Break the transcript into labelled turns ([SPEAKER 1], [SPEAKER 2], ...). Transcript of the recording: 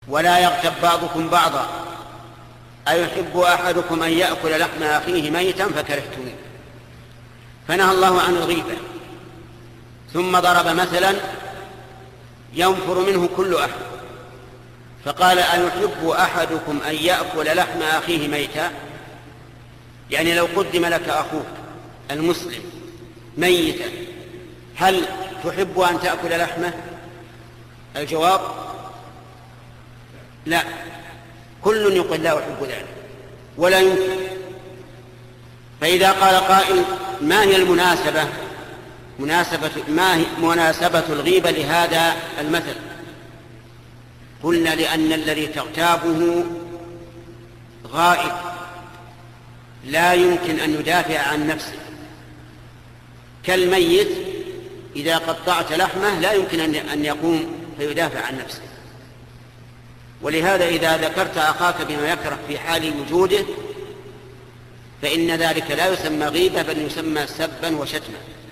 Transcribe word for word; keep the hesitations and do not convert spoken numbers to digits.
[SPEAKER 1] ولا يغتب بعضكم بعضا أيحب أحدكم أن يأكل لحم أخيه ميتا فكرهتموه. فنهى الله عن الغيبة، ثم ضرب مثلا ينفر منه كل أحد، فقال أيحب أحدكم أن يأكل لحم أخيه ميتا، يعني لو قدم لك أخوك المسلم ميتا هل تحب أن تأكل لحمه؟ الجواب لا، كل يقول لا أحب ذلك ولا يمكن. فإذا قال قائل ما هي المناسبة مناسبة ما هي مناسبة الغيبة لهذا المثل؟ قلنا لأن الذي تغتابه غائب لا يمكن أن يدافع عن نفسه، كالميت إذا قطعت لحمه لا يمكن أن يقوم فيدافع عن نفسه. ولهذا إذا ذكرت أخاك بما يكره في حال وجوده فإن ذلك لا يسمى غيبة بل يسمى سبا وشتما.